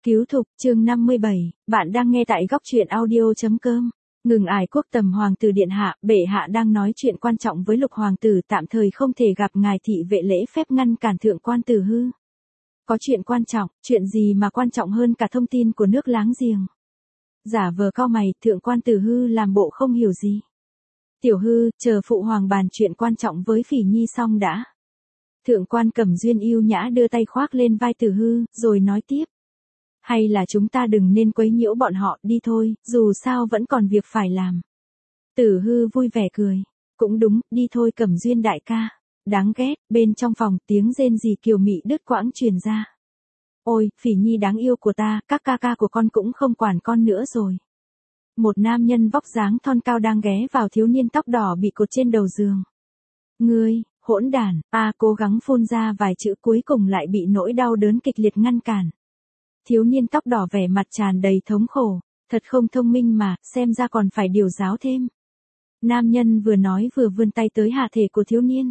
Cứu thục, chương 57, bạn đang nghe tại góc truyện audio.com. Ngừng ải quốc tầm hoàng tử điện hạ, bệ hạ đang nói chuyện quan trọng với lục hoàng tử, tạm thời không thể gặp ngài, thị vệ lễ phép ngăn cản thượng quan tử hư. Có chuyện quan trọng, chuyện gì mà quan trọng hơn cả thông tin của nước láng giềng? Giả vờ cau mày, thượng quan tử hư làm bộ không hiểu gì. Tiểu hư, chờ phụ hoàng bàn chuyện quan trọng với Phỉ Nhi xong đã. Thượng quan Cẩm Duyên yêu nhã đưa tay khoác lên vai tử hư, rồi nói tiếp. Hay là chúng ta đừng nên quấy nhiễu bọn họ, đi thôi, dù sao vẫn còn việc phải làm. Tử hư vui vẻ cười. Cũng đúng, đi thôi Cẩm Duyên đại ca. Đáng ghét, bên trong phòng tiếng rên rỉ kiều mị đứt quãng truyền ra. Ôi, Phỉ Nhi đáng yêu của ta, các ca ca của con cũng không quản con nữa rồi. Một nam nhân vóc dáng thon cao đang ghé vào thiếu niên tóc đỏ bị cột trên đầu giường. Ngươi, hỗn đản, cố gắng phun ra vài chữ cuối cùng lại bị nỗi đau đớn kịch liệt ngăn cản. Thiếu niên tóc đỏ vẻ mặt tràn đầy thống khổ, thật không thông minh mà, xem ra còn phải điều giáo thêm. Nam nhân vừa nói vừa vươn tay tới hạ thể của thiếu niên.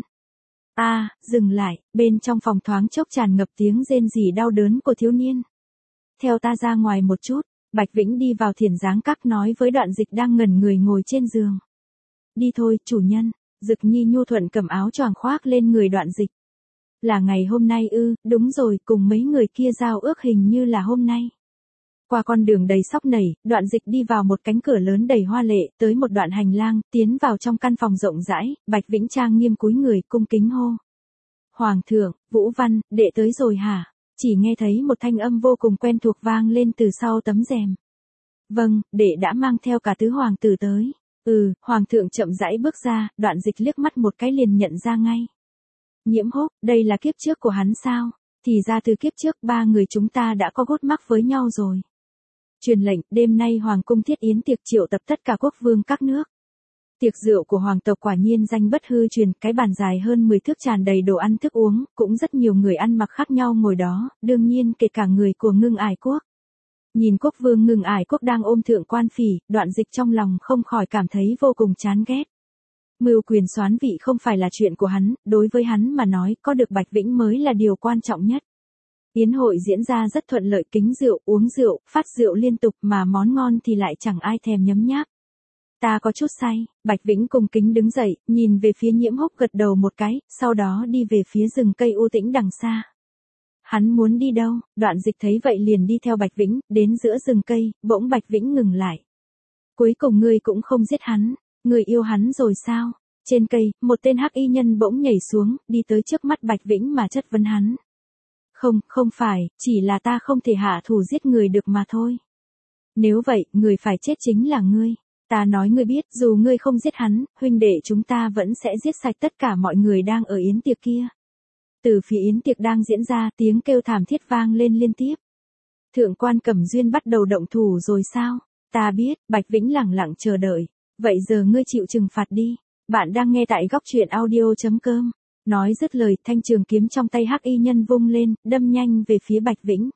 Dừng lại, bên trong phòng thoáng chốc tràn ngập tiếng rên rỉ đau đớn của thiếu niên. Theo ta ra ngoài một chút, Bạch Vĩnh đi vào Thiền Giáng Các nói với Đoạn Dịch đang ngẩn người ngồi trên giường. Đi thôi, chủ nhân, Dực Nhi nhu thuận cầm áo choàng khoác lên người Đoạn Dịch. Là ngày hôm nay ư? Đúng rồi, cùng mấy người kia giao ước hình như là hôm nay. Qua con đường đầy sóc nảy, Đoạn Dịch đi vào một cánh cửa lớn đầy hoa lệ, tới một đoạn hành lang, tiến vào trong căn phòng rộng rãi, Bạch Vĩnh trang nghiêm cúi người, cung kính hô. Hoàng thượng, Vũ Văn, đệ tới rồi hả? Chỉ nghe thấy một thanh âm vô cùng quen thuộc vang lên từ sau tấm rèm. Vâng, đệ đã mang theo cả tứ hoàng tử tới. Hoàng thượng chậm rãi bước ra, Đoạn Dịch liếc mắt một cái liền nhận ra ngay. Nhiễm Húc, đây là kiếp trước của hắn sao? Thì ra từ kiếp trước ba người chúng ta đã có gút mắc với nhau rồi. Truyền lệnh, đêm nay Hoàng cung thiết yến tiệc triệu tập tất cả quốc vương các nước. Tiệc rượu của hoàng tộc quả nhiên danh bất hư truyền, cái bàn dài hơn 10 thước tràn đầy đồ ăn thức uống, cũng rất nhiều người ăn mặc khác nhau ngồi đó, đương nhiên kể cả người của Ngưng Ải Quốc. Nhìn quốc vương Ngưng Ải Quốc đang ôm thượng quan Phỉ, Đoạn Dịch trong lòng không khỏi cảm thấy vô cùng chán ghét. Mưu quyền soán vị không phải là chuyện của hắn, đối với hắn mà nói, có được Bạch Vĩnh mới là điều quan trọng nhất. Yến hội diễn ra rất thuận lợi, kính rượu, uống rượu, phát rượu liên tục mà món ngon thì lại chẳng ai thèm nhấm nháp. Ta có chút say, Bạch Vĩnh cung kính đứng dậy, nhìn về phía Nhiễm Húc gật đầu một cái, sau đó đi về phía rừng cây u tĩnh đằng xa. Hắn muốn đi đâu? Đoạn Dịch thấy vậy liền đi theo Bạch Vĩnh, đến giữa rừng cây, bỗng Bạch Vĩnh ngừng lại. Cuối cùng ngươi cũng không giết hắn. Người yêu hắn rồi sao? Trên cây, một tên hắc y nhân bỗng nhảy xuống, đi tới trước mắt Bạch Vĩnh mà chất vấn hắn. Không phải, chỉ là ta không thể hạ thủ giết người được mà thôi. Nếu vậy, người phải chết chính là ngươi. Ta nói ngươi biết, dù ngươi không giết hắn, huynh đệ chúng ta vẫn sẽ giết sạch tất cả mọi người đang ở yến tiệc kia. Từ phía yến tiệc đang diễn ra, tiếng kêu thảm thiết vang lên liên tiếp. Thượng quan Cẩm Duyên bắt đầu động thủ rồi sao? Ta biết, Bạch Vĩnh lẳng lặng chờ đợi. Vậy giờ ngươi chịu trừng phạt đi. Bạn đang nghe tại góc truyện audio.com. Nói dứt lời, thanh trường kiếm trong tay hắc y nhân vung lên, đâm nhanh về phía Bạch Vĩnh.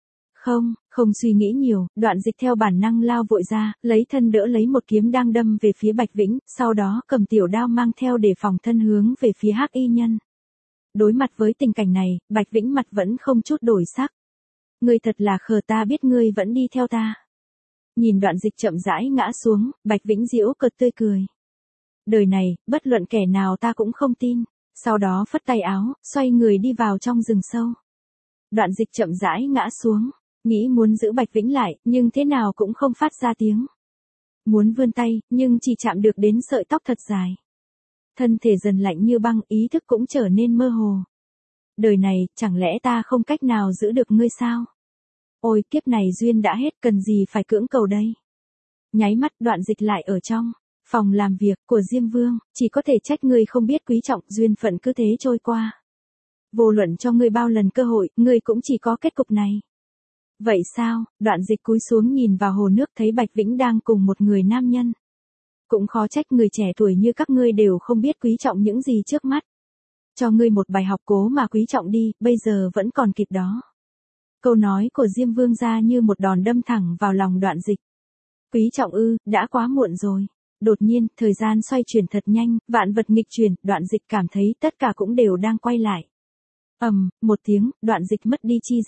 Không suy nghĩ nhiều, Đoạn Dịch theo bản năng lao vội ra, lấy thân đỡ lấy một kiếm đang đâm về phía Bạch Vĩnh, sau đó cầm tiểu đao mang theo để phòng thân hướng về phía hắc y nhân. Đối mặt với tình cảnh này, Bạch Vĩnh mặt vẫn không chút đổi sắc. Ngươi thật là khờ, ta biết ngươi vẫn đi theo ta. Nhìn Đoạn Dịch chậm rãi ngã xuống, Bạch Vĩnh giễu cợt tươi cười. Đời này, bất luận kẻ nào ta cũng không tin. Sau đó phất tay áo, xoay người đi vào trong rừng sâu. Đoạn Dịch chậm rãi ngã xuống, nghĩ muốn giữ Bạch Vĩnh lại, nhưng thế nào cũng không phát ra tiếng. Muốn vươn tay, nhưng chỉ chạm được đến sợi tóc thật dài. Thân thể dần lạnh như băng, ý thức cũng trở nên mơ hồ. Đời này, chẳng lẽ ta không cách nào giữ được ngươi sao? Ôi, kiếp này duyên đã hết, cần gì phải cưỡng cầu đây? Nháy mắt, Đoạn Dịch lại ở trong phòng làm việc của Diêm Vương, chỉ có thể trách ngươi không biết quý trọng, duyên phận cứ thế trôi qua. Vô luận cho ngươi bao lần cơ hội, ngươi cũng chỉ có kết cục này. Vậy sao? Đoạn Dịch cúi xuống nhìn vào hồ nước, thấy Bạch Vĩnh đang cùng một người nam nhân. Cũng khó trách người trẻ tuổi như các ngươi đều không biết quý trọng những gì trước mắt. Cho ngươi một bài học, cố mà quý trọng đi, bây giờ vẫn còn kịp đó. Câu nói của Diêm Vương ra như một đòn đâm thẳng vào lòng Đoạn Dịch. Quý trọng ư, đã quá muộn rồi. Đột nhiên, thời gian xoay chuyển thật nhanh, vạn vật nghịch chuyển, Đoạn Dịch cảm thấy tất cả cũng đều đang quay lại. Một tiếng, Đoạn Dịch mất đi chi giác.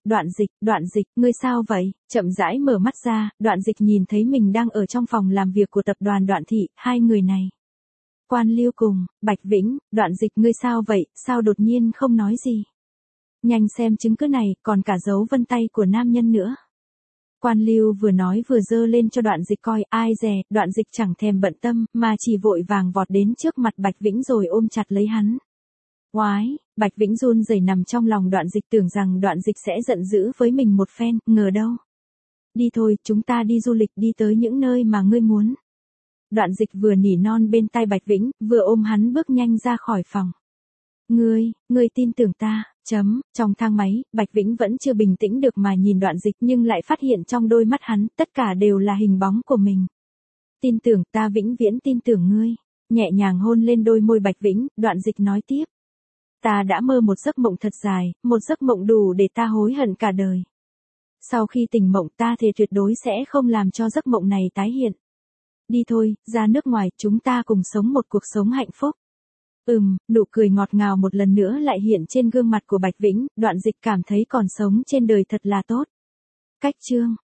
Đoạn dịch, ngươi sao vậy? Chậm rãi mở mắt ra, Đoạn dịch nhìn thấy mình đang ở trong phòng làm việc của tập đoàn Đoạn Thị, hai người này. Quan Liêu cùng, Bạch Vĩnh, Đoạn dịch ngươi sao vậy, sao đột nhiên không nói gì? Nhanh xem chứng cứ này, còn cả dấu vân tay của nam nhân nữa. Quan Liêu vừa nói vừa giơ lên cho Đoạn dịch coi, ai dè, Đoạn dịch chẳng thèm bận tâm, mà chỉ vội vàng vọt đến trước mặt Bạch Vĩnh rồi ôm chặt lấy hắn. Oái, Bạch Vĩnh run rẩy nằm trong lòng Đoạn dịch tưởng rằng Đoạn dịch sẽ giận dữ với mình một phen, ngờ đâu. Đi thôi, chúng ta đi du lịch đi tới những nơi mà ngươi muốn. Đoạn dịch vừa nỉ non bên tai Bạch Vĩnh, vừa ôm hắn bước nhanh ra khỏi phòng. Ngươi tin tưởng ta, trong thang máy, Bạch Vĩnh vẫn chưa bình tĩnh được mà nhìn Đoạn dịch nhưng lại phát hiện trong đôi mắt hắn, tất cả đều là hình bóng của mình. Tin tưởng, ta vĩnh viễn tin tưởng ngươi. Nhẹ nhàng hôn lên đôi môi Bạch Vĩnh, Đoạn dịch nói tiếp. Ta đã mơ một giấc mộng thật dài, một giấc mộng đủ để ta hối hận cả đời. Sau khi tỉnh mộng ta thề tuyệt đối sẽ không làm cho giấc mộng này tái hiện. Đi thôi, ra nước ngoài, chúng ta cùng sống một cuộc sống hạnh phúc. Nụ cười ngọt ngào một lần nữa lại hiện trên gương mặt của Bạch Vĩnh, Đoạn dịch cảm thấy còn sống trên đời thật là tốt. Cách chương